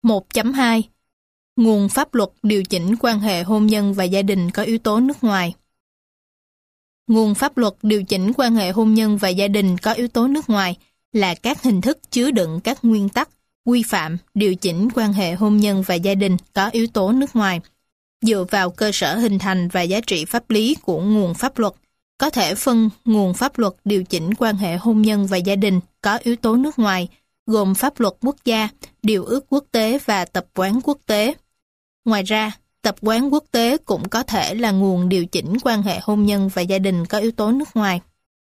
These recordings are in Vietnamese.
1.2 Nguồn pháp luật điều chỉnh quan hệ hôn nhân và gia đình có yếu tố nước ngoài. Nguồn pháp luật điều chỉnh quan hệ hôn nhân và gia đình có yếu tố nước ngoài là các hình thức chứa đựng các nguyên tắc, quy phạm, điều chỉnh quan hệ hôn nhân và gia đình có yếu tố nước ngoài. Dựa vào cơ sở hình thành và giá trị pháp lý của nguồn pháp luật, có thể phân nguồn pháp luật điều chỉnh quan hệ hôn nhân và gia đình có yếu tố nước ngoài, gồm pháp luật quốc gia, điều ước quốc tế và tập quán quốc tế. Ngoài ra, tập quán quốc tế cũng có thể là nguồn điều chỉnh quan hệ hôn nhân và gia đình có yếu tố nước ngoài.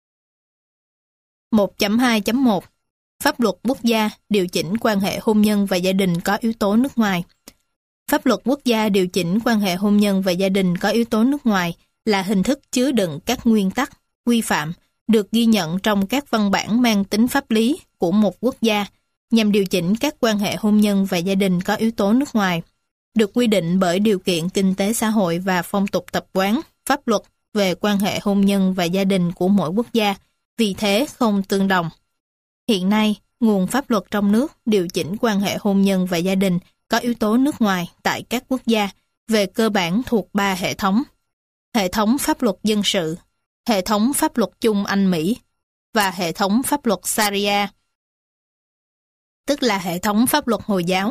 1.2.1 Pháp luật quốc gia điều chỉnh quan hệ hôn nhân và gia đình có yếu tố nước ngoài. Pháp luật quốc gia điều chỉnh quan hệ hôn nhân và gia đình có yếu tố nước ngoài là hình thức chứa đựng các nguyên tắc, quy phạm được ghi nhận trong các văn bản mang tính pháp lý của một quốc gia nhằm điều chỉnh các quan hệ hôn nhân và gia đình có yếu tố nước ngoài, được quy định bởi điều kiện kinh tế xã hội và phong tục tập quán, pháp luật về quan hệ hôn nhân và gia đình của mỗi quốc gia, vì thế không tương đồng. Hiện nay, nguồn pháp luật trong nước điều chỉnh quan hệ hôn nhân và gia đình có yếu tố nước ngoài tại các quốc gia về cơ bản thuộc 3 hệ thống. Hệ thống pháp luật dân sự, hệ thống pháp luật chung Anh-Mỹ và hệ thống pháp luật Sharia, tức là hệ thống pháp luật Hồi giáo.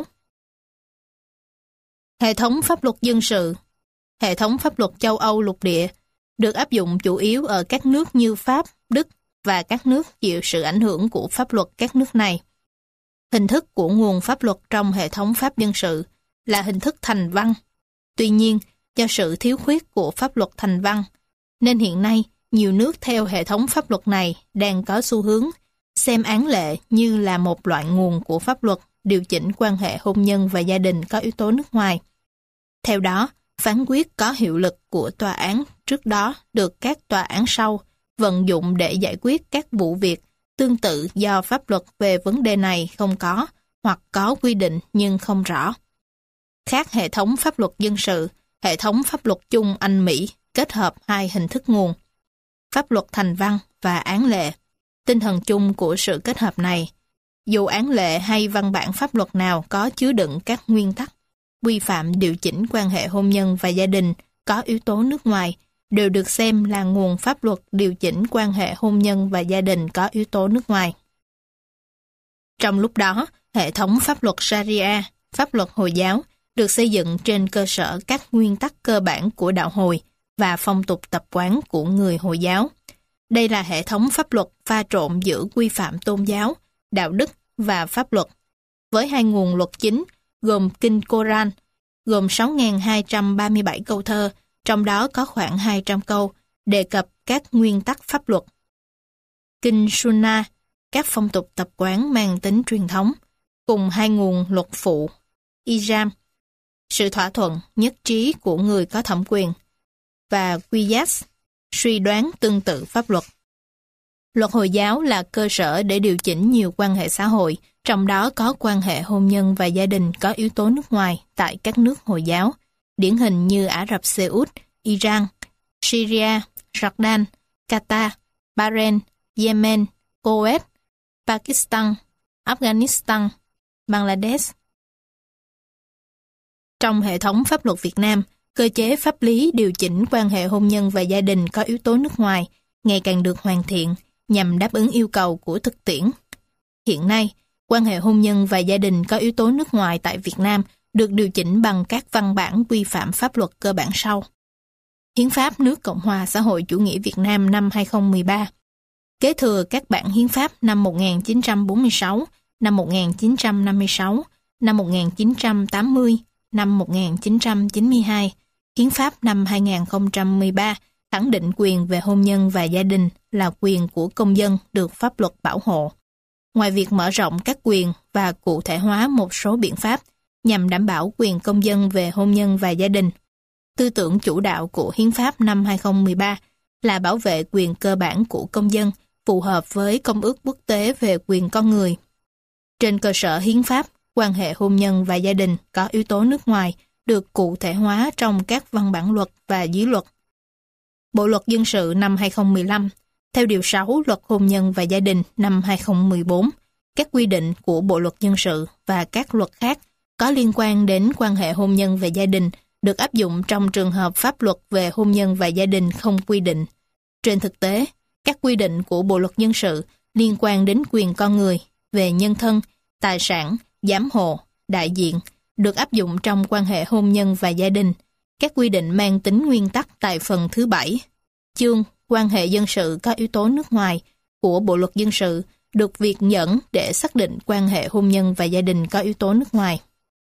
Hệ thống pháp luật dân sự, hệ thống pháp luật châu Âu lục địa, được áp dụng chủ yếu ở các nước như Pháp, Đức và các nước chịu sự ảnh hưởng của pháp luật các nước này. Hình thức của nguồn pháp luật trong hệ thống pháp dân sự là hình thức thành văn. Tuy nhiên, do sự thiếu khuyết của pháp luật thành văn, nên hiện nay nhiều nước theo hệ thống pháp luật này đang có xu hướng xem án lệ như là một loại nguồn của pháp luật điều chỉnh quan hệ hôn nhân và gia đình có yếu tố nước ngoài. Theo đó, phán quyết có hiệu lực của tòa án trước đó được các tòa án sau vận dụng để giải quyết các vụ việc tương tự do pháp luật về vấn đề này không có hoặc có quy định nhưng không rõ. Khác hệ thống pháp luật dân sự, hệ thống pháp luật chung Anh-Mỹ kết hợp hai hình thức nguồn, pháp luật thành văn và án lệ. Tinh thần chung của sự kết hợp này, dù án lệ hay văn bản pháp luật nào có chứa đựng các nguyên tắc, quy phạm điều chỉnh quan hệ hôn nhân và gia đình có yếu tố nước ngoài, đều được xem là nguồn pháp luật điều chỉnh quan hệ hôn nhân và gia đình có yếu tố nước ngoài. Trong lúc đó, hệ thống pháp luật Sharia, pháp luật Hồi giáo, được xây dựng trên cơ sở các nguyên tắc cơ bản của đạo Hồi và phong tục tập quán của người Hồi giáo. Đây là hệ thống pháp luật pha trộn giữa quy phạm tôn giáo, đạo đức và pháp luật, với hai nguồn luật chính gồm Kinh Koran, gồm 6.237 câu thơ, trong đó có khoảng 200 câu đề cập các nguyên tắc pháp luật. Kinh Sunnah, các phong tục tập quán mang tính truyền thống, cùng hai nguồn luật phụ, Ijam, sự thỏa thuận nhất trí của người có thẩm quyền, và Qiyas, suy đoán tương tự pháp luật. Luật Hồi giáo là cơ sở để điều chỉnh nhiều quan hệ xã hội, trong đó có quan hệ hôn nhân và gia đình có yếu tố nước ngoài tại các nước Hồi giáo, điển hình như Ả Rập Xê Út, Iran, Syria, Jordan, Qatar, Bahrain, Yemen, Kuwait, Pakistan, Afghanistan, Bangladesh. Trong hệ thống pháp luật Việt Nam, cơ chế pháp lý điều chỉnh quan hệ hôn nhân và gia đình có yếu tố nước ngoài ngày càng được hoàn thiện nhằm đáp ứng yêu cầu của thực tiễn. Hiện nay, quan hệ hôn nhân và gia đình có yếu tố nước ngoài tại Việt Nam được điều chỉnh bằng các văn bản quy phạm pháp luật cơ bản sau. Hiến pháp nước Cộng hòa xã hội chủ nghĩa Việt Nam năm 2013, kế thừa các bản hiến pháp năm 1946, năm 1956, năm 1980, năm 1992, hiến pháp năm 2013 khẳng định quyền về hôn nhân và gia đình là quyền của công dân được pháp luật bảo hộ. Ngoài việc mở rộng các quyền và cụ thể hóa một số biện pháp nhằm đảm bảo quyền công dân về hôn nhân và gia đình, tư tưởng chủ đạo của hiến pháp năm 2013 là bảo vệ quyền cơ bản của công dân phù hợp với Công ước Quốc tế về quyền con người. Trên cơ sở hiến pháp, quan hệ hôn nhân và gia đình có yếu tố nước ngoài được cụ thể hóa trong các văn bản luật và dưới luật. Bộ luật dân sự năm 2015, theo Điều 6 Luật Hôn nhân và Gia đình năm 2014, các quy định của Bộ luật dân sự và các luật khác có liên quan đến quan hệ hôn nhân và gia đình được áp dụng trong trường hợp pháp luật về hôn nhân và gia đình không quy định. Trên thực tế, các quy định của Bộ luật dân sự liên quan đến quyền con người về nhân thân, tài sản, giám hộ, đại diện được áp dụng trong quan hệ hôn nhân và gia đình. Các quy định mang tính nguyên tắc tại phần thứ 7, chương quan hệ dân sự có yếu tố nước ngoài của Bộ luật dân sự được việc dẫn để xác định quan hệ hôn nhân và gia đình có yếu tố nước ngoài.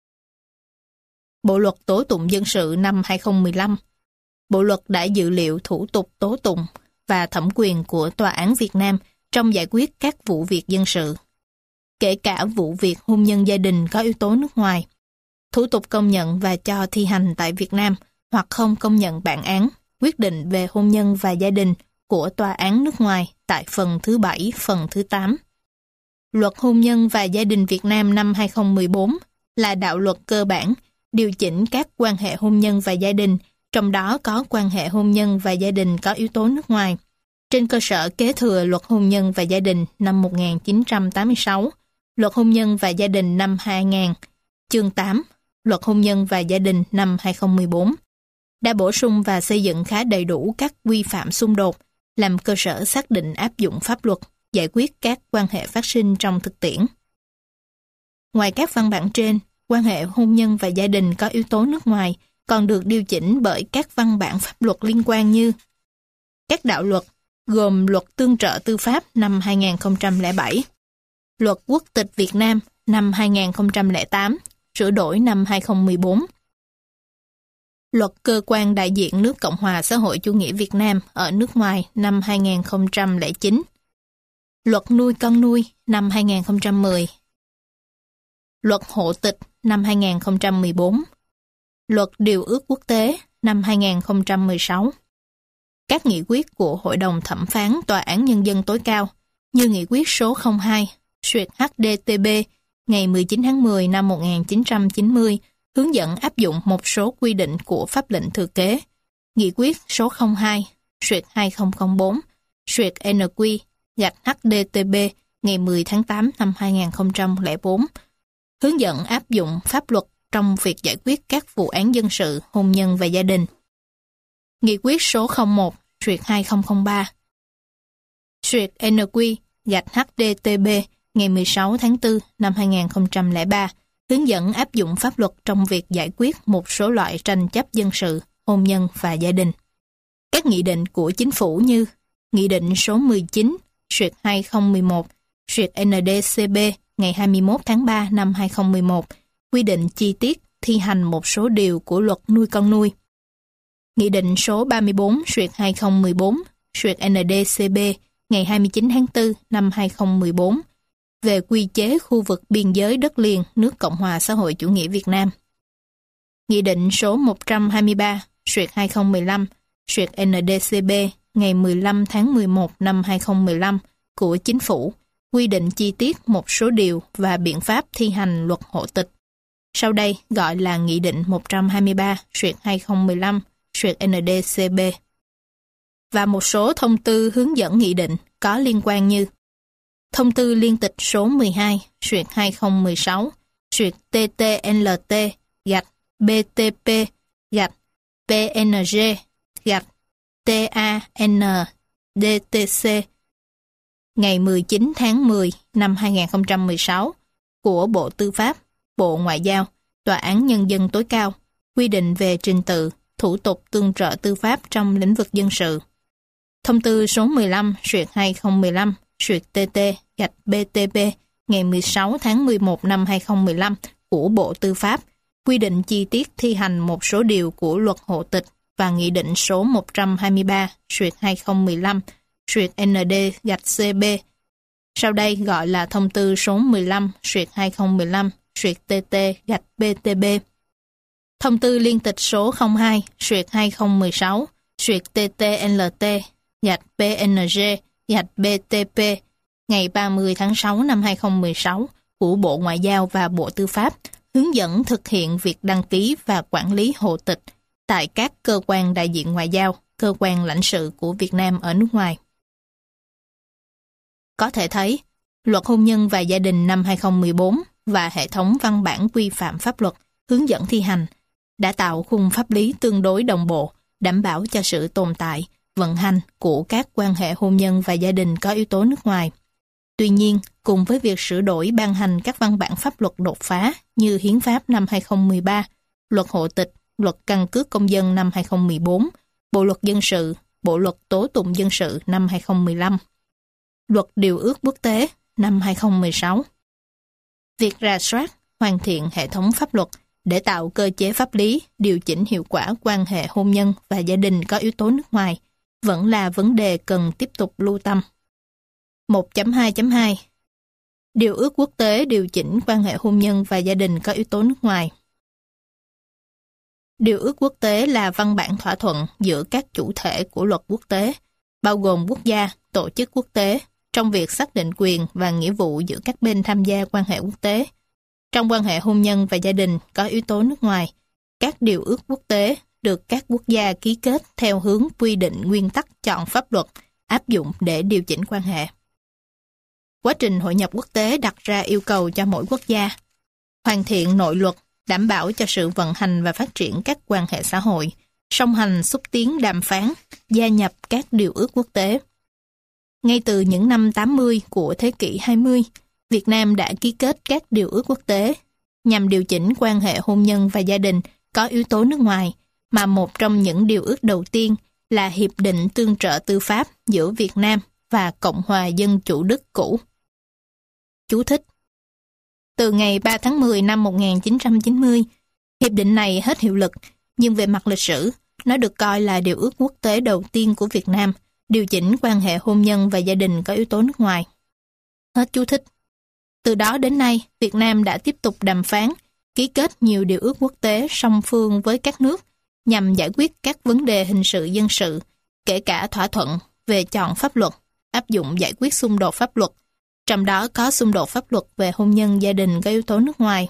Bộ luật tố tụng dân sự năm 2015. Bộ luật đã dự liệu thủ tục tố tụng và thẩm quyền của Tòa án Việt Nam trong giải quyết các vụ việc dân sự, kể cả vụ việc hôn nhân gia đình có yếu tố nước ngoài, thủ tục công nhận và cho thi hành tại Việt Nam hoặc không công nhận bản án, quyết định về hôn nhân và gia đình của Tòa án nước ngoài tại phần thứ 7, phần thứ 8. Luật hôn nhân và gia đình Việt Nam năm 2014 là đạo luật cơ bản điều chỉnh các quan hệ hôn nhân và gia đình, trong đó có quan hệ hôn nhân và gia đình có yếu tố nước ngoài, trên cơ sở kế thừa luật hôn nhân và gia đình năm 1986, luật hôn nhân và gia đình năm 2000, chương 8, luật hôn nhân và gia đình năm 2014, đã bổ sung và xây dựng khá đầy đủ các quy phạm xung đột, làm cơ sở xác định áp dụng pháp luật, giải quyết các quan hệ phát sinh trong thực tiễn. Ngoài các văn bản trên, quan hệ hôn nhân và gia đình có yếu tố nước ngoài còn được điều chỉnh bởi các văn bản pháp luật liên quan như các đạo luật, gồm Luật Tương trợ Tư pháp năm 2007, Luật Quốc tịch Việt Nam năm 2008, sửa đổi năm 2014, Luật Cơ quan đại diện nước Cộng hòa xã hội chủ nghĩa Việt Nam ở nước ngoài năm 2009, Luật nuôi con nuôi năm 2010, Luật hộ tịch năm 2014, Luật điều ước quốc tế năm 2016. Các nghị quyết của Hội đồng Thẩm phán Tòa án Nhân dân tối cao như nghị quyết số 02/HDTB ngày 19 tháng 10 năm 1990 hướng dẫn áp dụng một số quy định của pháp lệnh thừa kế, nghị quyết số 02/2004/NQ/HDTB ngày 10 tháng 8 năm 2004 hướng dẫn áp dụng pháp luật trong việc giải quyết các vụ án dân sự, hôn nhân và gia đình. Nghị quyết số 01/2003/NQ/HDTB ngày 16 tháng 4 năm 2003 hướng dẫn áp dụng pháp luật trong việc giải quyết một số loại tranh chấp dân sự, hôn nhân và gia đình. Các nghị định của chính phủ như Nghị định số 19/2011/NDCB ngày 21 tháng 3 năm 2011 quy định chi tiết thi hành một số điều của luật nuôi con nuôi. Nghị định số 34/2014/NDCB ngày 29 tháng 4 năm 2014 về quy chế khu vực biên giới đất liền nước Cộng hòa xã hội chủ nghĩa Việt Nam. Nghị định số 122/2015/NDCB ngày 15 tháng 11 năm 2015 của Chính phủ quy định chi tiết một số điều và biện pháp thi hành luật hộ tịch. Sau đây gọi là Nghị định 123/2015/NDCB. Và một số thông tư hướng dẫn nghị định có liên quan như Thông tư liên tịch số 12/TTNLT-PNG-TANDTC ngày 19 tháng 10 năm 2016 của Bộ Tư pháp, Bộ Ngoại giao, Tòa án Nhân dân tối cao quy định về trình tự, thủ tục tương trợ tư pháp trong lĩnh vực dân sự. Thông tư số 15/2015/TT-BTP ngày 16 tháng 11 năm 2015 của Bộ Tư pháp quy định chi tiết thi hành một số điều của luật hộ tịch và Nghị định số 123/2015/ND-CB. Sau đây gọi là Thông tư số 15/2015/TT-BTB. Thông tư liên tịch số 02/2016/TT-NLT-PNG-BTP ngày 30 tháng 6 năm 2016 của Bộ Ngoại giao và Bộ Tư pháp hướng dẫn thực hiện việc đăng ký và quản lý hộ tịch tại các cơ quan đại diện ngoại giao, cơ quan lãnh sự của Việt Nam ở nước ngoài. Có thể thấy, Luật hôn nhân và gia đình năm 2014 và hệ thống văn bản quy phạm pháp luật, hướng dẫn thi hành, đã tạo khung pháp lý tương đối đồng bộ, đảm bảo cho sự tồn tại, vận hành của các quan hệ hôn nhân và gia đình có yếu tố nước ngoài. Tuy nhiên, cùng với việc sửa đổi ban hành các văn bản pháp luật đột phá như Hiến pháp năm 2013, Luật hộ tịch, Luật căn cước công dân năm 2014, Bộ luật dân sự, Bộ luật tố tụng dân sự năm 2015, Luật điều ước quốc tế năm 2016. Việc rà soát, hoàn thiện hệ thống pháp luật để tạo cơ chế pháp lý, điều chỉnh hiệu quả quan hệ hôn nhân và gia đình có yếu tố nước ngoài vẫn là vấn đề cần tiếp tục lưu tâm. 1.2.2 Điều ước quốc tế điều chỉnh quan hệ hôn nhân và gia đình có yếu tố nước ngoài. Điều ước quốc tế là văn bản thỏa thuận giữa các chủ thể của luật quốc tế, bao gồm quốc gia, tổ chức quốc tế, trong việc xác định quyền và nghĩa vụ giữa các bên tham gia quan hệ quốc tế. Trong quan hệ hôn nhân và gia đình có yếu tố nước ngoài, các điều ước quốc tế được các quốc gia ký kết theo hướng quy định nguyên tắc chọn pháp luật áp dụng để điều chỉnh quan hệ. Quá trình hội nhập quốc tế đặt ra yêu cầu cho mỗi quốc gia hoàn thiện nội luật, đảm bảo cho sự vận hành và phát triển các quan hệ xã hội, song hành xúc tiến đàm phán, gia nhập các điều ước quốc tế. Ngay từ những năm 80 của thế kỷ 20, Việt Nam đã ký kết các điều ước quốc tế nhằm điều chỉnh quan hệ hôn nhân và gia đình có yếu tố nước ngoài, mà một trong những điều ước đầu tiên là Hiệp định Tương trợ Tư pháp giữa Việt Nam và Cộng hòa Dân chủ Đức cũ. Chú thích: Từ ngày 3 tháng 10 năm 1990, hiệp định này hết hiệu lực, nhưng về mặt lịch sử, nó được coi là điều ước quốc tế đầu tiên của Việt Nam, điều chỉnh quan hệ hôn nhân và gia đình có yếu tố nước ngoài. Hết chú thích. Từ đó đến nay, Việt Nam đã tiếp tục đàm phán, ký kết nhiều điều ước quốc tế song phương với các nước nhằm giải quyết các vấn đề hình sự dân sự, kể cả thỏa thuận về chọn pháp luật, áp dụng giải quyết xung đột pháp luật, trong đó có xung đột pháp luật về hôn nhân gia đình có yếu tố nước ngoài.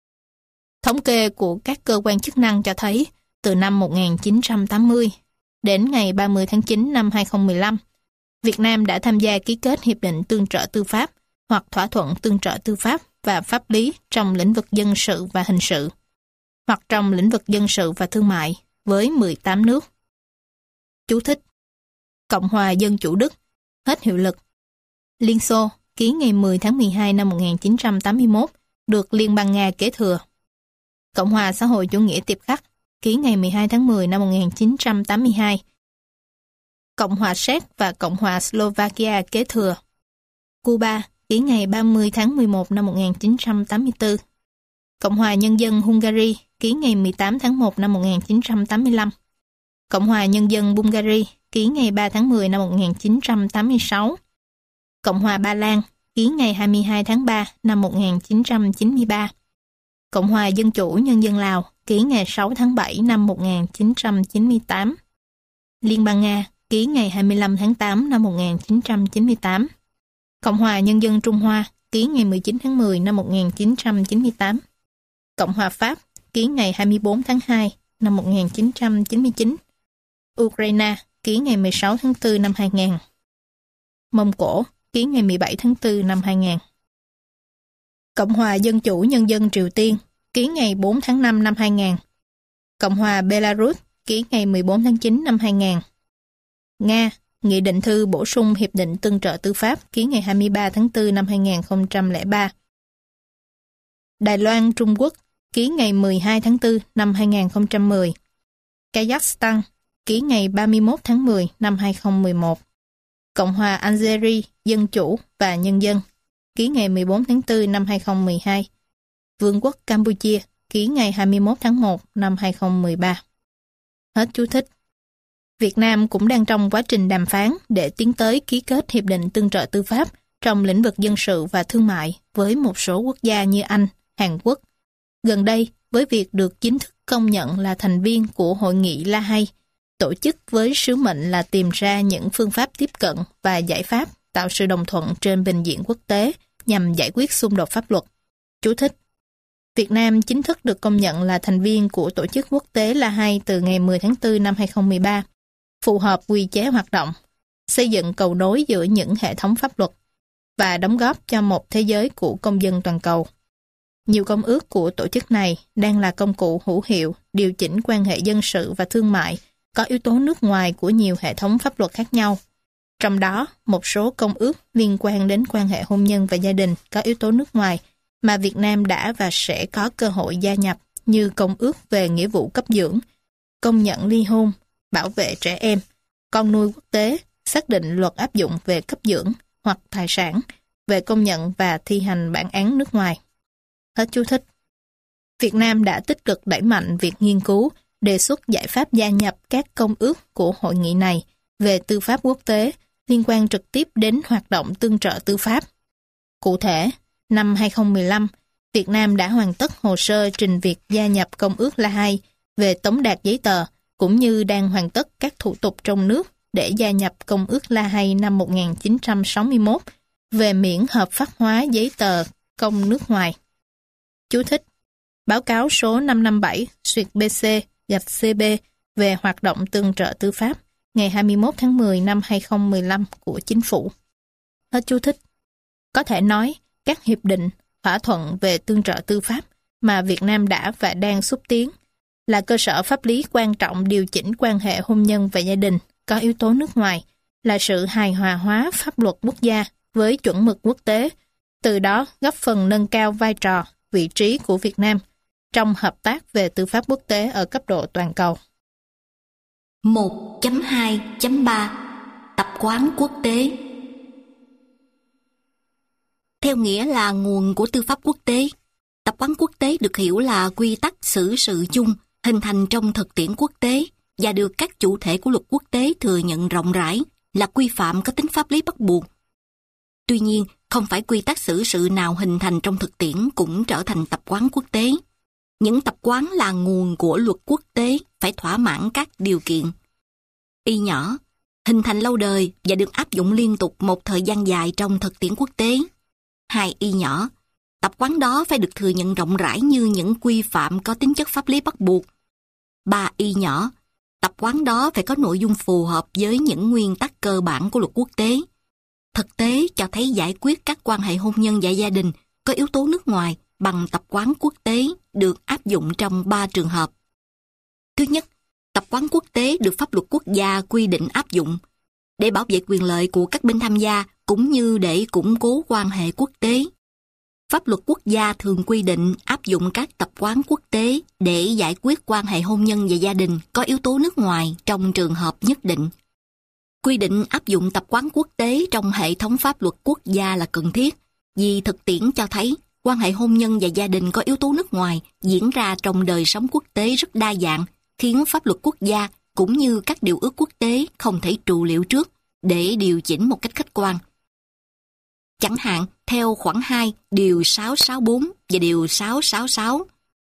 Thống kê của các cơ quan chức năng cho thấy, từ năm 1980 đến ngày 30 tháng 9 năm 2015, Việt Nam đã tham gia ký kết Hiệp định Tương trợ Tư pháp hoặc thỏa thuận tương trợ tư pháp và pháp lý trong lĩnh vực dân sự và hình sự, hoặc trong lĩnh vực dân sự và thương mại với 18 nước. Chú thích: Cộng hòa Dân chủ Đức, hết hiệu lực. Liên Xô, ký ngày 10 tháng 12 năm 1981, được Liên bang Nga kế thừa. Cộng hòa xã hội chủ nghĩa Tiệp Khắc, ký ngày 12 tháng 10 năm 1982. Cộng hòa Séc và Cộng hòa Slovakia kế thừa. Cuba, ký ngày 30 tháng 11 năm 1984. Cộng hòa Nhân dân Hungary, ký ngày 18 tháng 1 năm 1985. Cộng hòa Nhân dân Bulgaria, ký ngày 3 tháng 10 năm 1986. Cộng hòa Ba Lan, ký ngày 22 tháng 3 năm 1993. Cộng hòa Dân chủ Nhân dân Lào, ký ngày 6 tháng 7 năm 1998. Liên bang Nga, ký ngày 25 tháng 8 năm 1998. Cộng hòa Nhân dân Trung Hoa, ký ngày 19 tháng 10 năm 1998. Cộng hòa Pháp, ký ngày 24 tháng 2 năm 1999. Ukraine, ký ngày 16 tháng 4 năm 2000. Mông Cổ, ký ngày 17 tháng 4 năm 2000. Cộng hòa Dân chủ Nhân dân Triều Tiên, ký ngày 4 tháng 5 năm 2000. Cộng hòa Belarus, ký ngày 14 tháng 9 năm 2000. Nga, Nghị định thư bổ sung Hiệp định Tương trợ Tư pháp, ký ngày 23 tháng 4 năm 2003. Đài Loan, Trung Quốc, ký ngày 12 tháng 4 năm 2010. Kazakhstan, ký ngày 31 tháng 10 năm 2011. Cộng hòa Algeria Dân chủ và Nhân dân, ký ngày 14 tháng 4 năm 2012. Vương quốc Campuchia, ký ngày 21 tháng 1 năm 2013. Hết chú thích. Việt Nam cũng đang trong quá trình đàm phán để tiến tới ký kết Hiệp định Tương trợ Tư pháp trong lĩnh vực dân sự và thương mại với một số quốc gia như Anh, Hàn Quốc. Gần đây, với việc được chính thức công nhận là thành viên của Hội nghị La Hay, tổ chức với sứ mệnh là tìm ra những phương pháp tiếp cận và giải pháp tạo sự đồng thuận trên bình diện quốc tế nhằm giải quyết xung đột pháp luật. Chú thích: Việt Nam chính thức được công nhận là thành viên của tổ chức quốc tế La Hay từ ngày 10 tháng 4 năm 2013, phù hợp quy chế hoạt động, xây dựng cầu nối giữa những hệ thống pháp luật và đóng góp cho một thế giới của công dân toàn cầu. Nhiều công ước của tổ chức này đang là công cụ hữu hiệu điều chỉnh quan hệ dân sự và thương mại, có yếu tố nước ngoài của nhiều hệ thống pháp luật khác nhau. Trong đó, một số công ước liên quan đến quan hệ hôn nhân và gia đình có yếu tố nước ngoài mà Việt Nam đã và sẽ có cơ hội gia nhập, như Công ước về nghĩa vụ cấp dưỡng, công nhận ly hôn, bảo vệ trẻ em, con nuôi quốc tế, xác định luật áp dụng về cấp dưỡng hoặc tài sản, về công nhận và thi hành bản án nước ngoài. Hết chú thích. Việt Nam đã tích cực đẩy mạnh việc nghiên cứu, đề xuất giải pháp gia nhập các công ước của hội nghị này về tư pháp quốc tế liên quan trực tiếp đến hoạt động tương trợ tư pháp. Cụ thể, năm 2015, Việt Nam đã hoàn tất hồ sơ trình việc gia nhập Công ước La Hay về tống đạt giấy tờ, cũng như đang hoàn tất các thủ tục trong nước để gia nhập Công ước La Hay năm 1961 về miễn hợp pháp hóa giấy tờ công nước ngoài. Chú thích: Báo cáo số 557/BC/CB về hoạt động tương trợ tư pháp ngày 21 tháng 10 năm 2015 của Chính phủ. Hết chú thích. Có thể nói, các hiệp định, thỏa thuận về tương trợ tư pháp mà Việt Nam đã và đang xúc tiến là cơ sở pháp lý quan trọng điều chỉnh quan hệ hôn nhân và gia đình có yếu tố nước ngoài, là sự hài hòa hóa pháp luật quốc gia với chuẩn mực quốc tế, từ đó góp phần nâng cao vai trò, vị trí của Việt Nam trong hợp tác về tư pháp quốc tế ở cấp độ toàn cầu. 1.2.3 Tập quán quốc tế. Theo nghĩa là nguồn của tư pháp quốc tế, tập quán quốc tế được hiểu là quy tắc xử sự chung hình thành trong thực tiễn quốc tế và được các chủ thể của luật quốc tế thừa nhận rộng rãi là quy phạm có tính pháp lý bắt buộc. Tuy nhiên, không phải quy tắc xử sự nào hình thành trong thực tiễn cũng trở thành tập quán quốc tế. Những tập quán là nguồn của luật quốc tế phải thỏa mãn các điều kiện. Y nhỏ, hình thành lâu đời và được áp dụng liên tục một thời gian dài trong thực tiễn quốc tế. 2 y nhỏ, tập quán đó phải được thừa nhận rộng rãi như những quy phạm có tính chất pháp lý bắt buộc. 3 y nhỏ, tập quán đó phải có nội dung phù hợp với những nguyên tắc cơ bản của luật quốc tế. Thực tế cho thấy giải quyết các quan hệ hôn nhân và gia đình có yếu tố nước ngoài bằng tập quán quốc tế được áp dụng trong 3 trường hợp. Thứ nhất, tập quán quốc tế được pháp luật quốc gia quy định áp dụng để bảo vệ quyền lợi của các bên tham gia cũng như để củng cố quan hệ quốc tế. Pháp luật quốc gia thường quy định áp dụng các tập quán quốc tế để giải quyết quan hệ hôn nhân và gia đình có yếu tố nước ngoài trong trường hợp nhất định. Quy định áp dụng tập quán quốc tế trong hệ thống pháp luật quốc gia là cần thiết, vì thực tiễn cho thấy quan hệ hôn nhân và gia đình có yếu tố nước ngoài diễn ra trong đời sống quốc tế rất đa dạng, khiến pháp luật quốc gia cũng như các điều ước quốc tế không thể trụ liệu trước để điều chỉnh một cách khách quan. Chẳng hạn, theo khoản 2, điều 664 và điều 666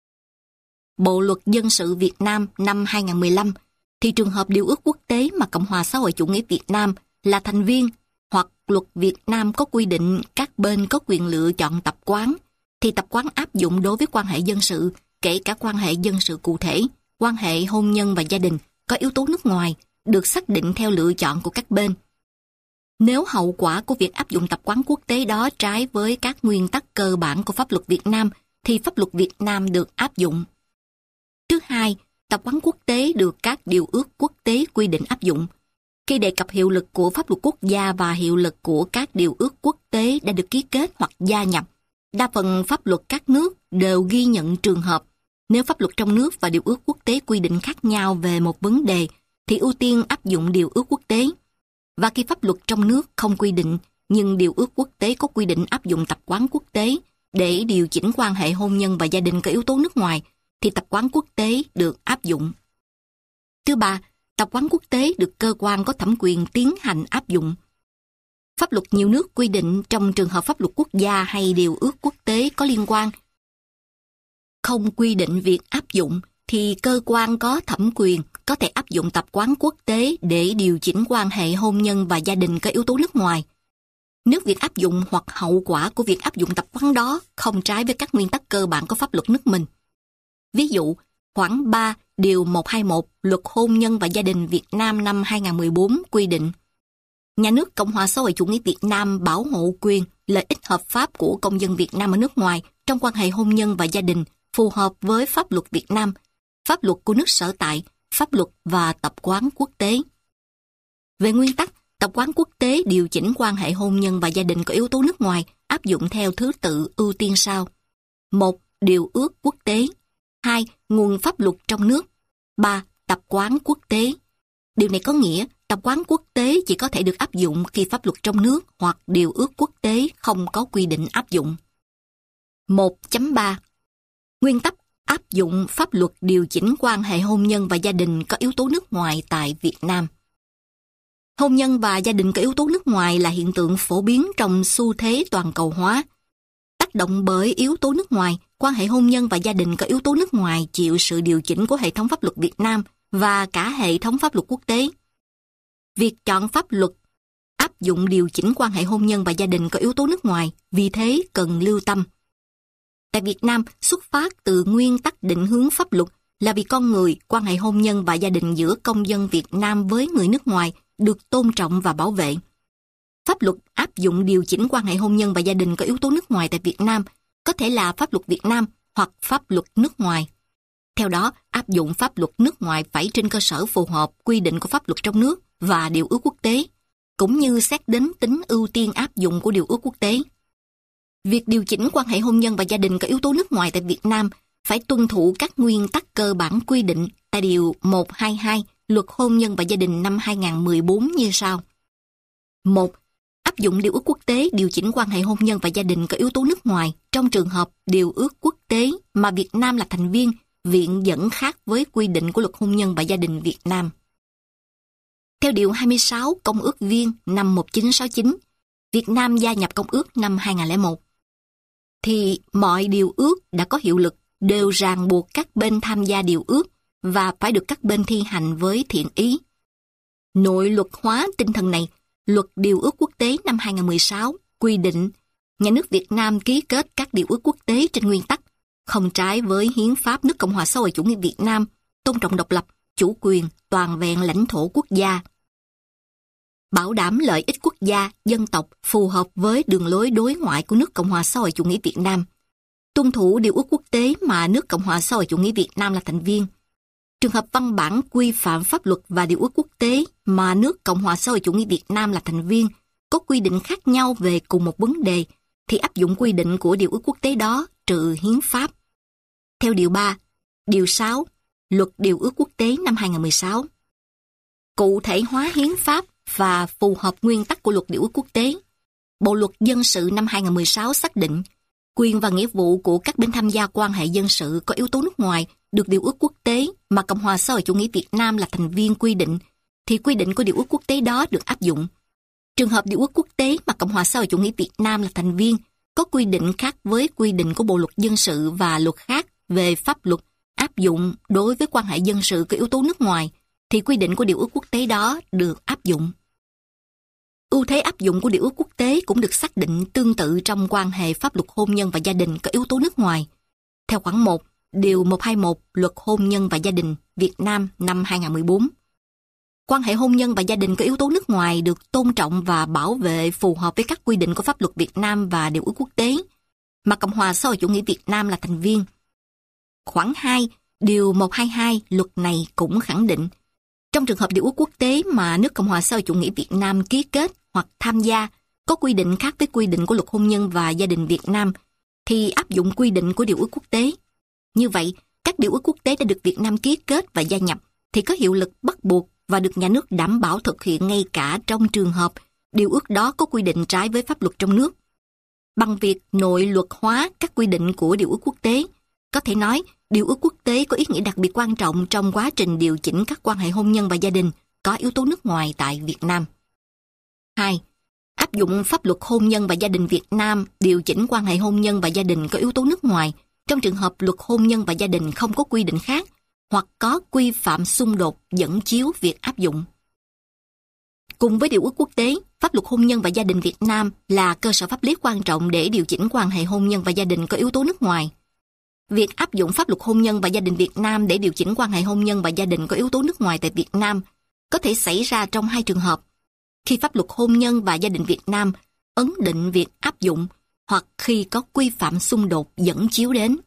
Bộ luật dân sự Việt Nam năm 2015, thì trường hợp điều ước quốc tế mà Cộng hòa xã hội chủ nghĩa Việt Nam là thành viên hoặc luật Việt Nam có quy định các bên có quyền lựa chọn tập quán, thì tập quán áp dụng đối với quan hệ dân sự, kể cả quan hệ dân sự cụ thể, quan hệ hôn nhân và gia đình có yếu tố nước ngoài, được xác định theo lựa chọn của các bên. Nếu hậu quả của việc áp dụng tập quán quốc tế đó trái với các nguyên tắc cơ bản của pháp luật Việt Nam, thì pháp luật Việt Nam được áp dụng. Thứ hai, tập quán quốc tế được các điều ước quốc tế quy định áp dụng. Khi đề cập hiệu lực của pháp luật quốc gia và hiệu lực của các điều ước quốc tế đã được ký kết hoặc gia nhập, đa phần pháp luật các nước đều ghi nhận trường hợp nếu pháp luật trong nước và điều ước quốc tế quy định khác nhau về một vấn đề thì ưu tiên áp dụng điều ước quốc tế. Và khi pháp luật trong nước không quy định nhưng điều ước quốc tế có quy định áp dụng tập quán quốc tế để điều chỉnh quan hệ hôn nhân và gia đình có yếu tố nước ngoài thì tập quán quốc tế được áp dụng. Thứ ba, tập quán quốc tế được cơ quan có thẩm quyền tiến hành áp dụng. Pháp luật nhiều nước quy định trong trường hợp pháp luật quốc gia hay điều ước quốc tế có liên quan không quy định việc áp dụng thì cơ quan có thẩm quyền có thể áp dụng tập quán quốc tế để điều chỉnh quan hệ hôn nhân và gia đình có yếu tố nước ngoài. Nếu việc áp dụng hoặc hậu quả của việc áp dụng tập quán đó không trái với các nguyên tắc cơ bản của pháp luật nước mình. Ví dụ, khoản 3 điều 121 Luật Hôn nhân và Gia đình Việt Nam năm 2014 quy định Nhà nước Cộng hòa xã hội chủ nghĩa Việt Nam bảo hộ quyền, lợi ích hợp pháp của công dân Việt Nam ở nước ngoài trong quan hệ hôn nhân và gia đình phù hợp với pháp luật Việt Nam, pháp luật của nước sở tại, pháp luật và tập quán quốc tế. Về nguyên tắc, tập quán quốc tế điều chỉnh quan hệ hôn nhân và gia đình có yếu tố nước ngoài áp dụng theo thứ tự ưu tiên sau. 1. Điều ước quốc tế. 2. Nguồn pháp luật trong nước. 3. Tập quán quốc tế. Điều này có nghĩa tập quán quốc tế chỉ có thể được áp dụng khi pháp luật trong nước hoặc điều ước quốc tế không có quy định áp dụng. 1.3. Nguyên tắc áp dụng pháp luật điều chỉnh quan hệ hôn nhân và gia đình có yếu tố nước ngoài tại Việt Nam. Hôn nhân và gia đình có yếu tố nước ngoài là hiện tượng phổ biến trong xu thế toàn cầu hóa. Tác động bởi yếu tố nước ngoài, quan hệ hôn nhân và gia đình có yếu tố nước ngoài chịu sự điều chỉnh của hệ thống pháp luật Việt Nam và cả hệ thống pháp luật quốc tế. Việc chọn pháp luật áp dụng điều chỉnh quan hệ hôn nhân và gia đình có yếu tố nước ngoài vì thế cần lưu tâm. Tại Việt Nam, xuất phát từ nguyên tắc định hướng pháp luật là vì con người, quan hệ hôn nhân và gia đình giữa công dân Việt Nam với người nước ngoài được tôn trọng và bảo vệ. Pháp luật áp dụng điều chỉnh quan hệ hôn nhân và gia đình có yếu tố nước ngoài tại Việt Nam có thể là pháp luật Việt Nam hoặc pháp luật nước ngoài. Theo đó, áp dụng pháp luật nước ngoài phải trên cơ sở phù hợp quy định của pháp luật trong nước và điều ước quốc tế, cũng như xét đến tính ưu tiên áp dụng của điều ước quốc tế. Việc điều chỉnh quan hệ hôn nhân và gia đình có yếu tố nước ngoài tại Việt Nam phải tuân thủ các nguyên tắc cơ bản quy định tại Điều 122 Luật Hôn nhân và Gia đình năm 2014 như sau. 1. Áp dụng điều ước quốc tế điều chỉnh quan hệ hôn nhân và gia đình có yếu tố nước ngoài trong trường hợp điều ước quốc tế mà Việt Nam là thành viên viện dẫn khác với quy định của Luật Hôn nhân và Gia đình Việt Nam. Theo Điều 26 Công ước Viên năm 1969, Việt Nam gia nhập Công ước năm 2001, thì mọi điều ước đã có hiệu lực đều ràng buộc các bên tham gia điều ước và phải được các bên thi hành với thiện ý. Nội luật hóa tinh thần này, Luật Điều ước Quốc tế năm 2016 quy định nhà nước Việt Nam ký kết các điều ước quốc tế trên nguyên tắc không trái với hiến pháp nước Cộng hòa xã hội chủ nghĩa Việt Nam, tôn trọng độc lập, chủ quyền, toàn vẹn lãnh thổ quốc gia, bảo đảm lợi ích quốc gia, dân tộc phù hợp với đường lối đối ngoại của nước Cộng hòa xã hội chủ nghĩa Việt Nam, tuân thủ điều ước quốc tế mà nước Cộng hòa xã hội chủ nghĩa Việt Nam là thành viên. Trường hợp văn bản quy phạm pháp luật và điều ước quốc tế mà nước Cộng hòa xã hội chủ nghĩa Việt Nam là thành viên có quy định khác nhau về cùng một vấn đề thì áp dụng quy định của điều ước quốc tế đó trừ hiến pháp. Theo Điều 3, Điều 6, Luật Điều ước Quốc tế năm 2016. Cụ thể hóa hiến pháp và phù hợp nguyên tắc của Luật Điều ước Quốc tế, Bộ Luật Dân sự năm 2016 xác định quyền và nghĩa vụ của các bên tham gia quan hệ dân sự có yếu tố nước ngoài được điều ước quốc tế mà Cộng hòa xã hội chủ nghĩa Việt Nam là thành viên quy định, thì quy định của điều ước quốc tế đó được áp dụng. Trường hợp điều ước quốc tế mà Cộng hòa xã hội chủ nghĩa Việt Nam là thành viên có quy định khác với quy định của Bộ Luật Dân sự và luật khác về pháp luật áp dụng đối với quan hệ dân sự có yếu tố nước ngoài, thì quy định của điều ước quốc tế đó được áp dụng. Ưu thế áp dụng của điều ước quốc tế cũng được xác định tương tự trong quan hệ pháp luật hôn nhân và gia đình có yếu tố nước ngoài. Theo khoản 1, Điều 121 Luật Hôn nhân và Gia đình Việt Nam năm 2014. Quan hệ hôn nhân và gia đình có yếu tố nước ngoài được tôn trọng và bảo vệ phù hợp với các quy định của pháp luật Việt Nam và điều ước quốc tế mà Cộng hòa xã hội chủ nghĩa Việt Nam là thành viên. Khoản 2, Điều 122 luật này cũng khẳng định trong trường hợp điều ước quốc tế mà nước Cộng hòa xã hội chủ nghĩa Việt Nam ký kết hoặc tham gia có quy định khác với quy định của Luật Hôn nhân và Gia đình Việt Nam thì áp dụng quy định của điều ước quốc tế. Như vậy, các điều ước quốc tế đã được Việt Nam ký kết và gia nhập thì có hiệu lực bắt buộc và được nhà nước đảm bảo thực hiện ngay cả trong trường hợp điều ước đó có quy định trái với pháp luật trong nước. Bằng việc nội luật hóa các quy định của điều ước quốc tế, có thể nói điều ước quốc tế có ý nghĩa đặc biệt quan trọng trong quá trình điều chỉnh các quan hệ hôn nhân và gia đình có yếu tố nước ngoài tại Việt Nam. 2. Áp dụng pháp luật hôn nhân và gia đình Việt Nam điều chỉnh quan hệ hôn nhân và gia đình có yếu tố nước ngoài trong trường hợp luật hôn nhân và gia đình không có quy định khác hoặc có quy phạm xung đột dẫn chiếu việc áp dụng. Cùng với điều ước quốc tế, pháp luật hôn nhân và gia đình Việt Nam là cơ sở pháp lý quan trọng để điều chỉnh quan hệ hôn nhân và gia đình có yếu tố nước ngoài. Việc áp dụng pháp luật hôn nhân và gia đình Việt Nam để điều chỉnh quan hệ hôn nhân và gia đình có yếu tố nước ngoài tại Việt Nam có thể xảy ra trong hai trường hợp. Khi pháp luật hôn nhân và gia đình Việt Nam ấn định việc áp dụng hoặc khi có quy phạm xung đột dẫn chiếu đến.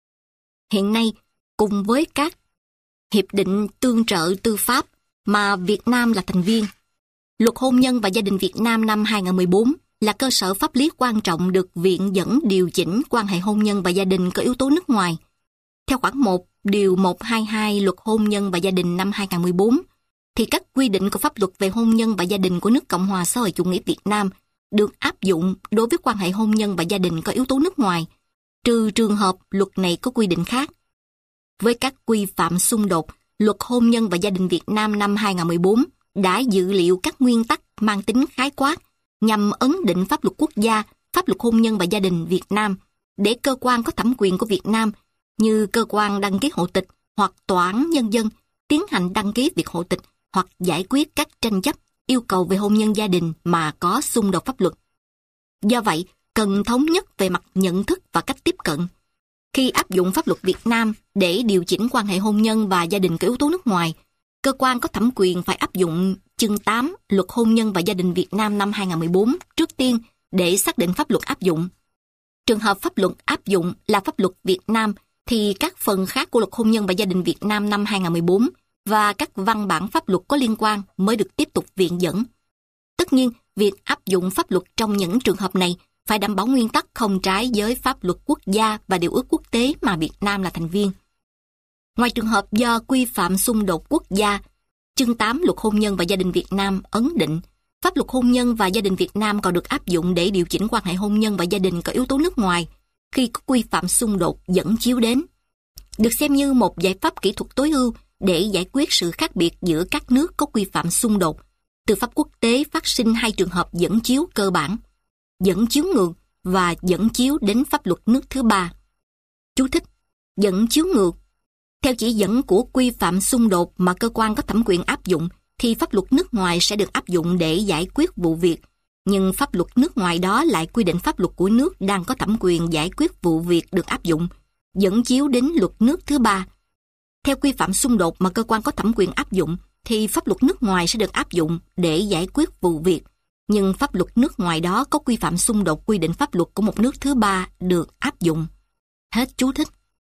Hiện nay, cùng với các hiệp định tương trợ tư pháp mà Việt Nam là thành viên, Luật Hôn nhân và Gia đình Việt Nam năm 2014 là cơ sở pháp lý quan trọng được Viện dẫn điều chỉnh quan hệ hôn nhân và gia đình có yếu tố nước ngoài. Theo khoản 1, điều 122 Luật Hôn nhân và Gia đình năm 2014, thì các quy định của pháp luật về hôn nhân và gia đình của nước Cộng hòa xã hội chủ nghĩa Việt Nam được áp dụng đối với quan hệ hôn nhân và gia đình có yếu tố nước ngoài, trừ trường hợp luật này có quy định khác. Với các quy phạm xung đột, Luật Hôn nhân và Gia đình Việt Nam năm 2014 đã dự liệu các nguyên tắc mang tính khái quát nhằm ấn định pháp luật quốc gia, pháp luật hôn nhân và gia đình Việt Nam để cơ quan có thẩm quyền của Việt Nam như cơ quan đăng ký hộ tịch hoặc tòa án nhân dân tiến hành đăng ký việc hộ tịch hoặc giải quyết các tranh chấp yêu cầu về hôn nhân gia đình mà có xung đột pháp luật. Do vậy, cần thống nhất về mặt nhận thức và cách tiếp cận. Khi áp dụng pháp luật Việt Nam để điều chỉnh quan hệ hôn nhân và gia đình có yếu tố nước ngoài, cơ quan có thẩm quyền phải áp dụng chương 8 Luật Hôn nhân và Gia đình Việt Nam năm 2014 trước tiên để xác định pháp luật áp dụng. Trường hợp pháp luật áp dụng là pháp luật Việt Nam thì các phần khác của Luật Hôn nhân và Gia đình Việt Nam năm 2014 và các văn bản pháp luật có liên quan mới được tiếp tục viện dẫn. Tất nhiên, việc áp dụng pháp luật trong những trường hợp này phải đảm bảo nguyên tắc không trái với pháp luật quốc gia và điều ước quốc tế mà Việt Nam là thành viên. Ngoài trường hợp do quy phạm xung đột quốc gia, chương 8 Luật Hôn nhân và Gia đình Việt Nam ấn định pháp luật hôn nhân và gia đình Việt Nam còn được áp dụng để điều chỉnh quan hệ hôn nhân và gia đình có yếu tố nước ngoài khi có quy phạm xung đột dẫn chiếu đến, được xem như một giải pháp kỹ thuật tối ưu để giải quyết sự khác biệt giữa các nước có quy phạm xung đột. Từ pháp quốc tế phát sinh hai trường hợp dẫn chiếu cơ bản: dẫn chiếu ngược và dẫn chiếu đến pháp luật nước thứ ba. Chú thích: dẫn chiếu ngược. Theo chỉ dẫn của quy phạm xung đột mà cơ quan có thẩm quyền áp dụng, thì pháp luật nước ngoài sẽ được áp dụng để giải quyết vụ việc, nhưng pháp luật nước ngoài đó lại quy định pháp luật của nước đang có thẩm quyền giải quyết vụ việc được áp dụng, dẫn chiếu đến luật nước thứ ba. Theo quy phạm xung đột mà cơ quan có thẩm quyền áp dụng, thì pháp luật nước ngoài sẽ được áp dụng để giải quyết vụ việc, nhưng pháp luật nước ngoài đó có quy phạm xung đột quy định pháp luật của một nước thứ ba được áp dụng. Hết chú thích.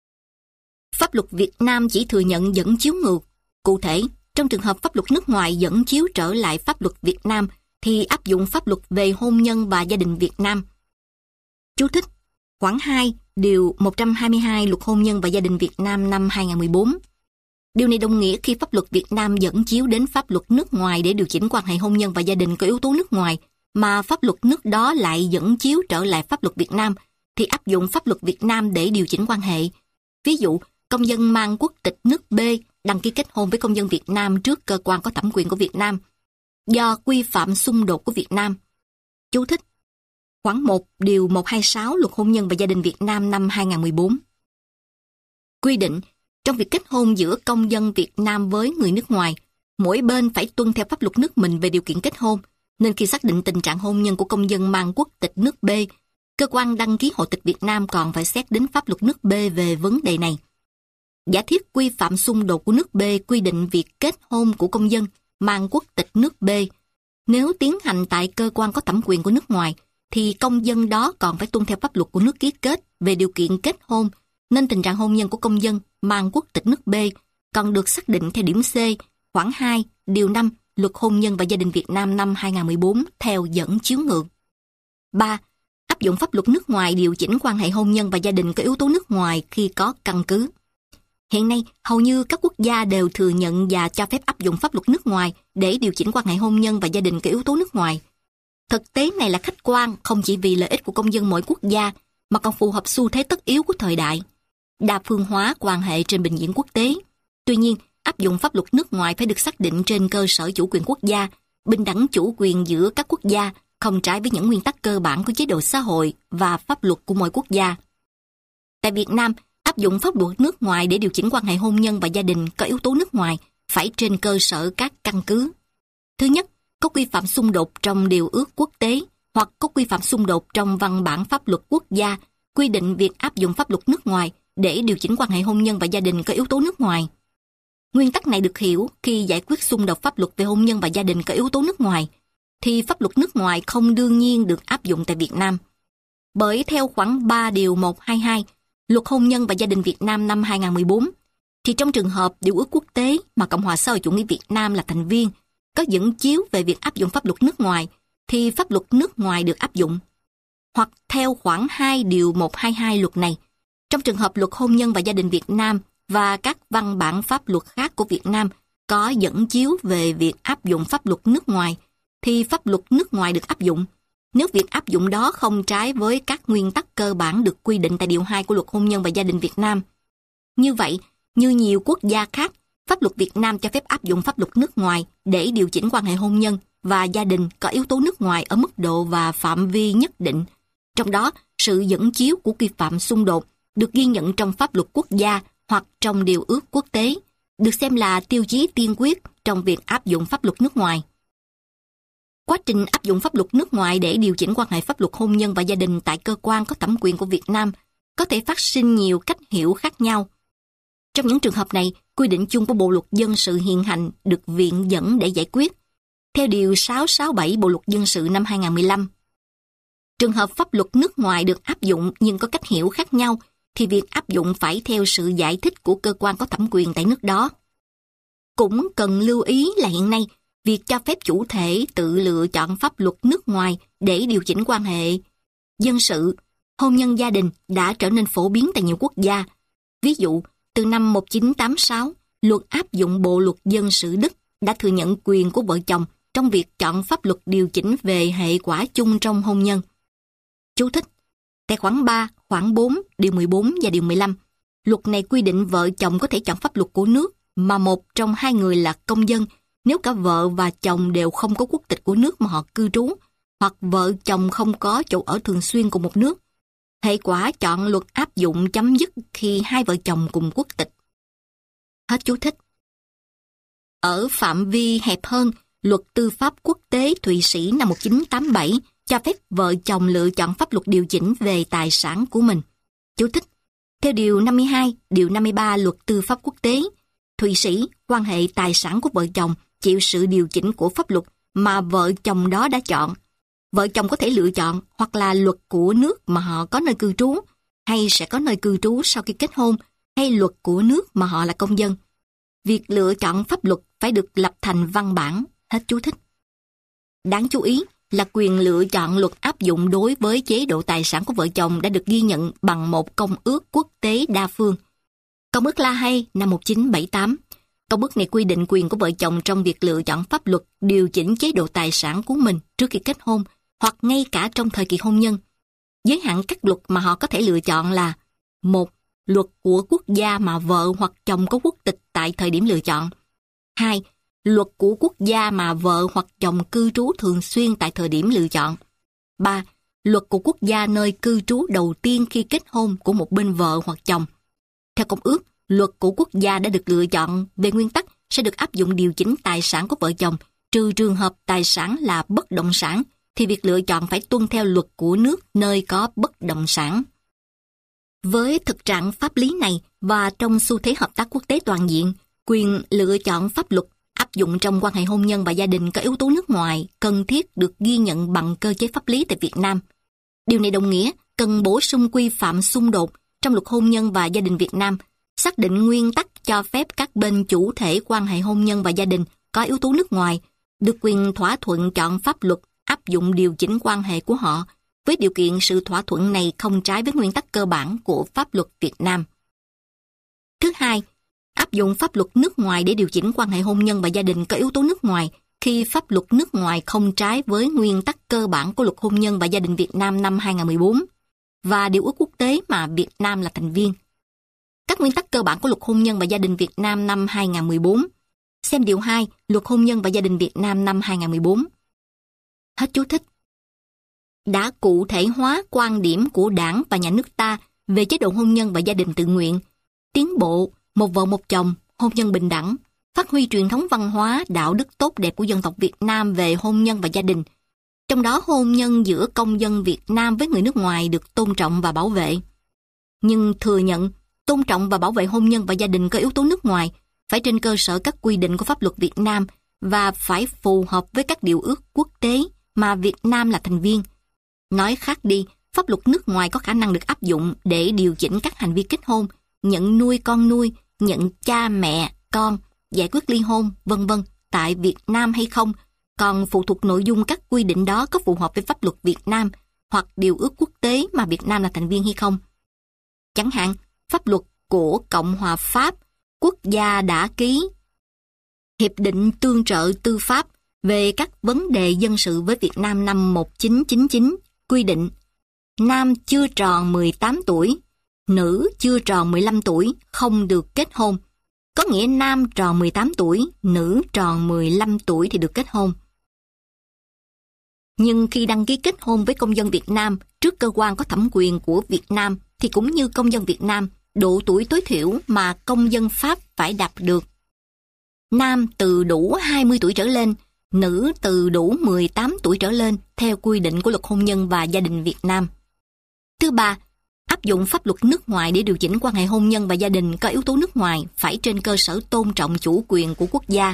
Pháp luật Việt Nam chỉ thừa nhận dẫn chiếu ngược. Cụ thể, trong trường hợp pháp luật nước ngoài dẫn chiếu trở lại pháp luật Việt Nam thì áp dụng pháp luật về hôn nhân và gia đình Việt Nam. Chú thích: khoản 2, điều 122 Luật Hôn nhân và Gia đình Việt Nam năm 2014. Điều này đồng nghĩa khi pháp luật Việt Nam dẫn chiếu đến pháp luật nước ngoài để điều chỉnh quan hệ hôn nhân và gia đình có yếu tố nước ngoài, mà pháp luật nước đó lại dẫn chiếu trở lại pháp luật Việt Nam, thì áp dụng pháp luật Việt Nam để điều chỉnh quan hệ. Ví dụ, công dân mang quốc tịch nước B đăng ký kết hôn với công dân Việt Nam trước cơ quan có thẩm quyền của Việt Nam do quy phạm xung đột của Việt Nam. Chú thích: khoản 1, điều 126 Luật Hôn nhân và Gia đình Việt Nam năm 2014. Quy định, trong việc kết hôn giữa công dân Việt Nam với người nước ngoài, mỗi bên phải tuân theo pháp luật nước mình về điều kiện kết hôn, nên khi xác định tình trạng hôn nhân của công dân mang quốc tịch nước B, cơ quan đăng ký hộ tịch Việt Nam còn phải xét đến pháp luật nước B về vấn đề này. Giả thiết quy phạm xung đột của nước B quy định việc kết hôn của công dân mang quốc tịch nước B. Nếu tiến hành tại cơ quan có thẩm quyền của nước ngoài, thì công dân đó còn phải tuân theo pháp luật của nước ký kết về điều kiện kết hôn, nên tình trạng hôn nhân của công dân mang quốc tịch nước B còn được xác định theo điểm C, khoản 2, điều 5 Luật Hôn nhân và Gia đình Việt Nam năm 2014 theo dẫn chiếu ngược. 3. Áp dụng pháp luật nước ngoài điều chỉnh quan hệ hôn nhân và gia đình có yếu tố nước ngoài khi có căn cứ. Hiện nay, hầu như các quốc gia đều thừa nhận và cho phép áp dụng pháp luật nước ngoài để điều chỉnh quan hệ hôn nhân và gia đình có yếu tố nước ngoài. Thực tế này là khách quan không chỉ vì lợi ích của công dân mỗi quốc gia, mà còn phù hợp xu thế tất yếu của thời đại, đa phương hóa quan hệ trên bình diện quốc tế. Tuy nhiên, áp dụng pháp luật nước ngoài phải được xác định trên cơ sở chủ quyền quốc gia, bình đẳng chủ quyền giữa các quốc gia, không trái với những nguyên tắc cơ bản của chế độ xã hội và pháp luật của mỗi quốc gia. Tại Việt Nam, áp dụng pháp luật nước ngoài để điều chỉnh quan hệ hôn nhân và gia đình có yếu tố nước ngoài phải trên cơ sở các căn cứ. Thứ nhất, có quy phạm xung đột trong điều ước quốc tế hoặc có quy phạm xung đột trong văn bản pháp luật quốc gia quy định việc áp dụng pháp luật nước ngoài để điều chỉnh quan hệ hôn nhân và gia đình có yếu tố nước ngoài. Nguyên tắc này được hiểu khi giải quyết xung đột pháp luật về hôn nhân và gia đình có yếu tố nước ngoài, thì pháp luật nước ngoài không đương nhiên được áp dụng tại Việt Nam. Bởi theo khoản 3 điều 122 Luật Hôn nhân và Gia đình Việt Nam năm 2014, thì trong trường hợp điều ước quốc tế mà Cộng hòa xã hội chủ nghĩa Việt Nam là thành viên có dẫn chiếu về việc áp dụng pháp luật nước ngoài, thì pháp luật nước ngoài được áp dụng. Hoặc theo khoản 2 điều 122 luật này, trong trường hợp Luật Hôn nhân và Gia đình Việt Nam và các văn bản pháp luật khác của Việt Nam có dẫn chiếu về việc áp dụng pháp luật nước ngoài, thì pháp luật nước ngoài được áp dụng, nếu việc áp dụng đó không trái với các nguyên tắc cơ bản được quy định tại Điều 2 của Luật Hôn nhân và Gia đình Việt Nam. Như vậy, như nhiều quốc gia khác, pháp luật Việt Nam cho phép áp dụng pháp luật nước ngoài để điều chỉnh quan hệ hôn nhân và gia đình có yếu tố nước ngoài ở mức độ và phạm vi nhất định. Trong đó, sự dẫn chiếu của vi phạm xung đột được ghi nhận trong pháp luật quốc gia hoặc trong điều ước quốc tế, được xem là tiêu chí tiên quyết trong việc áp dụng pháp luật nước ngoài. Quá trình áp dụng pháp luật nước ngoài để điều chỉnh quan hệ pháp luật hôn nhân và gia đình tại cơ quan có thẩm quyền của Việt Nam có thể phát sinh nhiều cách hiểu khác nhau. Trong những trường hợp này, quy định chung của Bộ Luật Dân sự hiện hành được viện dẫn để giải quyết, theo Điều 667 Bộ Luật Dân sự năm 2015. Trường hợp pháp luật nước ngoài được áp dụng nhưng có cách hiểu khác nhau, thì việc áp dụng phải theo sự giải thích của cơ quan có thẩm quyền tại nước đó. Cũng cần lưu ý là hiện nay, việc cho phép chủ thể tự lựa chọn pháp luật nước ngoài để điều chỉnh quan hệ dân sự, hôn nhân gia đình đã trở nên phổ biến tại nhiều quốc gia. Ví dụ, từ năm 1986, luật áp dụng Bộ Luật Dân sự Đức đã thừa nhận quyền của vợ chồng trong việc chọn pháp luật điều chỉnh về hệ quả chung trong hôn nhân. Chú thích: tại khoản 3, khoản 4, điều 14 và điều 15, luật này quy định vợ chồng có thể chọn pháp luật của nước mà một trong hai người là công dân nếu cả vợ và chồng đều không có quốc tịch của nước mà họ cư trú, hoặc vợ chồng không có chỗ ở thường xuyên cùng một nước. Hệ quả chọn luật áp dụng chấm dứt khi hai vợ chồng cùng quốc tịch. Hết chú thích. Ở phạm vi hẹp hơn, Luật Tư pháp Quốc tế Thụy Sĩ năm 1987 cho phép vợ chồng lựa chọn pháp luật điều chỉnh về tài sản của mình. Chú thích: theo Điều 52, Điều 53 Luật Tư pháp Quốc tế, Thụy Sĩ, quan hệ tài sản của vợ chồng chịu sự điều chỉnh của pháp luật mà vợ chồng đó đã chọn. Vợ chồng có thể lựa chọn hoặc là luật của nước mà họ có nơi cư trú, hay sẽ có nơi cư trú sau khi kết hôn, hay luật của nước mà họ là công dân. Việc lựa chọn pháp luật phải được lập thành văn bản. Hết chú thích. Đáng chú ý là quyền lựa chọn luật áp dụng đối với chế độ tài sản của vợ chồng đã được ghi nhận bằng một công ước quốc tế đa phương. Công ước La Hay năm 1978. Công ước này quy định quyền của vợ chồng trong việc lựa chọn pháp luật điều chỉnh chế độ tài sản của mình trước khi kết hôn hoặc ngay cả trong thời kỳ hôn nhân. Giới hạn các luật mà họ có thể lựa chọn là: 1. Luật của quốc gia mà vợ hoặc chồng có quốc tịch tại thời điểm lựa chọn. 2. Luật của quốc gia mà vợ hoặc chồng cư trú thường xuyên tại thời điểm lựa chọn. 3. Luật của quốc gia nơi cư trú đầu tiên khi kết hôn của một bên vợ hoặc chồng. Theo công ước, luật của quốc gia đã được lựa chọn về nguyên tắc sẽ được áp dụng điều chỉnh tài sản của vợ chồng, trừ trường hợp tài sản là bất động sản, thì việc lựa chọn phải tuân theo luật của nước nơi có bất động sản. Với thực trạng pháp lý này và trong xu thế hợp tác quốc tế toàn diện, quyền lựa chọn pháp luật áp dụng trong quan hệ hôn nhân và gia đình có yếu tố nước ngoài cần thiết được ghi nhận bằng cơ chế pháp lý tại Việt Nam. Điều này đồng nghĩa cần bổ sung quy phạm xung đột trong Luật Hôn nhân và Gia đình Việt Nam, xác định nguyên tắc cho phép các bên chủ thể quan hệ hôn nhân và gia đình có yếu tố nước ngoài được quyền thỏa thuận chọn pháp luật áp dụng điều chỉnh quan hệ của họ, với điều kiện sự thỏa thuận này không trái với nguyên tắc cơ bản của pháp luật Việt Nam. Thứ hai, áp dụng pháp luật nước ngoài để điều chỉnh quan hệ hôn nhân và gia đình có yếu tố nước ngoài khi pháp luật nước ngoài không trái với nguyên tắc cơ bản của Luật Hôn nhân và Gia đình Việt Nam năm 2014 và điều ước quốc tế mà Việt Nam là thành viên. Các nguyên tắc cơ bản của Luật Hôn nhân và Gia đình Việt Nam năm 2014. Xem Điều 2 Luật Hôn nhân và Gia đình Việt Nam năm 2014. Hết chú thích. Đã cụ thể hóa quan điểm của Đảng và Nhà nước ta về chế độ hôn nhân và gia đình tự nguyện, tiến bộ, một vợ một chồng, hôn nhân bình đẳng, phát huy truyền thống văn hóa, đạo đức tốt đẹp của dân tộc Việt Nam về hôn nhân và gia đình. Trong đó hôn nhân giữa công dân Việt Nam với người nước ngoài được tôn trọng và bảo vệ. Nhưng thừa nhận, tôn trọng và bảo vệ hôn nhân và gia đình có yếu tố nước ngoài phải trên cơ sở các quy định của pháp luật Việt Nam và phải phù hợp với các điều ước quốc tế mà Việt Nam là thành viên. Nói khác đi, pháp luật nước ngoài có khả năng được áp dụng để điều chỉnh các hành vi kết hôn, nhận nuôi con nuôi, nhận cha mẹ con, giải quyết ly hôn, vân vân tại Việt Nam hay không, còn phụ thuộc nội dung các quy định đó có phù hợp với pháp luật Việt Nam hoặc điều ước quốc tế mà Việt Nam là thành viên hay không. Chẳng hạn, pháp luật của Cộng hòa Pháp, quốc gia đã ký Hiệp định Tương trợ Tư pháp về các vấn đề dân sự với Việt Nam năm 1999 quy định nam chưa tròn 18 tuổi, nữ chưa tròn 15 tuổi không được kết hôn. Có nghĩa nam tròn 18 tuổi, nữ tròn 15 tuổi thì được kết hôn. Nhưng khi đăng ký kết hôn với công dân Việt Nam trước cơ quan có thẩm quyền của Việt Nam thì cũng như công dân Việt Nam, độ tuổi tối thiểu mà công dân Pháp phải đạt được. Nam từ đủ 20 tuổi trở lên, nữ từ đủ 18 tuổi trở lên theo quy định của luật hôn nhân và gia đình Việt Nam. Thứ ba, áp dụng pháp luật nước ngoài để điều chỉnh quan hệ hôn nhân và gia đình có yếu tố nước ngoài phải trên cơ sở tôn trọng chủ quyền của quốc gia.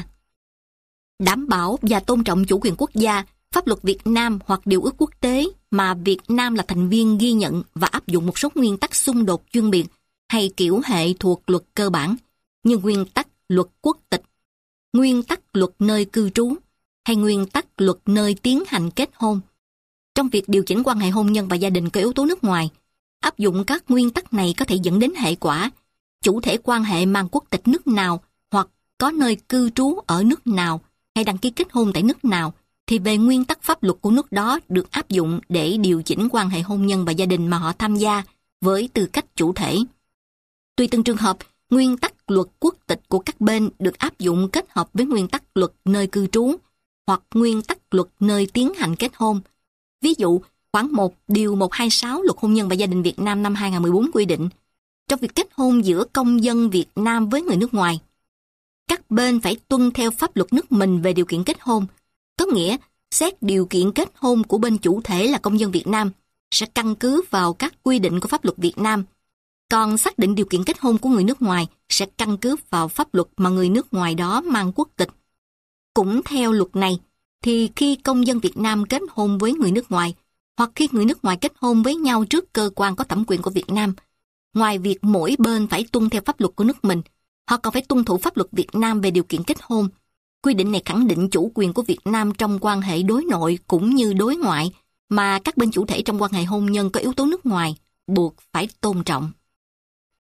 Đảm bảo và tôn trọng chủ quyền quốc gia, pháp luật Việt Nam hoặc điều ước quốc tế mà Việt Nam là thành viên ghi nhận và áp dụng một số nguyên tắc xung đột chuyên biệt hay kiểu hệ thuộc luật cơ bản như nguyên tắc luật quốc tịch, nguyên tắc luật nơi cư trú hay nguyên tắc luật nơi tiến hành kết hôn. Trong việc điều chỉnh quan hệ hôn nhân và gia đình có yếu tố nước ngoài, áp dụng các nguyên tắc này có thể dẫn đến hệ quả. Chủ thể quan hệ mang quốc tịch nước nào hoặc có nơi cư trú ở nước nào hay đăng ký kết hôn tại nước nào thì về nguyên tắc pháp luật của nước đó được áp dụng để điều chỉnh quan hệ hôn nhân và gia đình mà họ tham gia với tư cách chủ thể. Tùy từng trường hợp, nguyên tắc luật quốc tịch của các bên được áp dụng kết hợp với nguyên tắc luật nơi cư trú hoặc nguyên tắc luật nơi tiến hành kết hôn. Ví dụ, khoản 1 điều 126 luật hôn nhân và gia đình Việt Nam năm 2014 quy định, trong việc kết hôn giữa công dân Việt Nam với người nước ngoài, các bên phải tuân theo pháp luật nước mình về điều kiện kết hôn. Có nghĩa, xét điều kiện kết hôn của bên chủ thể là công dân Việt Nam sẽ căn cứ vào các quy định của pháp luật Việt Nam. Còn xác định điều kiện kết hôn của người nước ngoài sẽ căn cứ vào pháp luật mà người nước ngoài đó mang quốc tịch. Cũng theo luật này, thì khi công dân Việt Nam kết hôn với người nước ngoài, hoặc khi người nước ngoài kết hôn với nhau trước cơ quan có thẩm quyền của Việt Nam, ngoài việc mỗi bên phải tuân theo pháp luật của nước mình, họ còn phải tuân thủ pháp luật Việt Nam về điều kiện kết hôn. Quy định này khẳng định chủ quyền của Việt Nam trong quan hệ đối nội cũng như đối ngoại mà các bên chủ thể trong quan hệ hôn nhân có yếu tố nước ngoài buộc phải tôn trọng.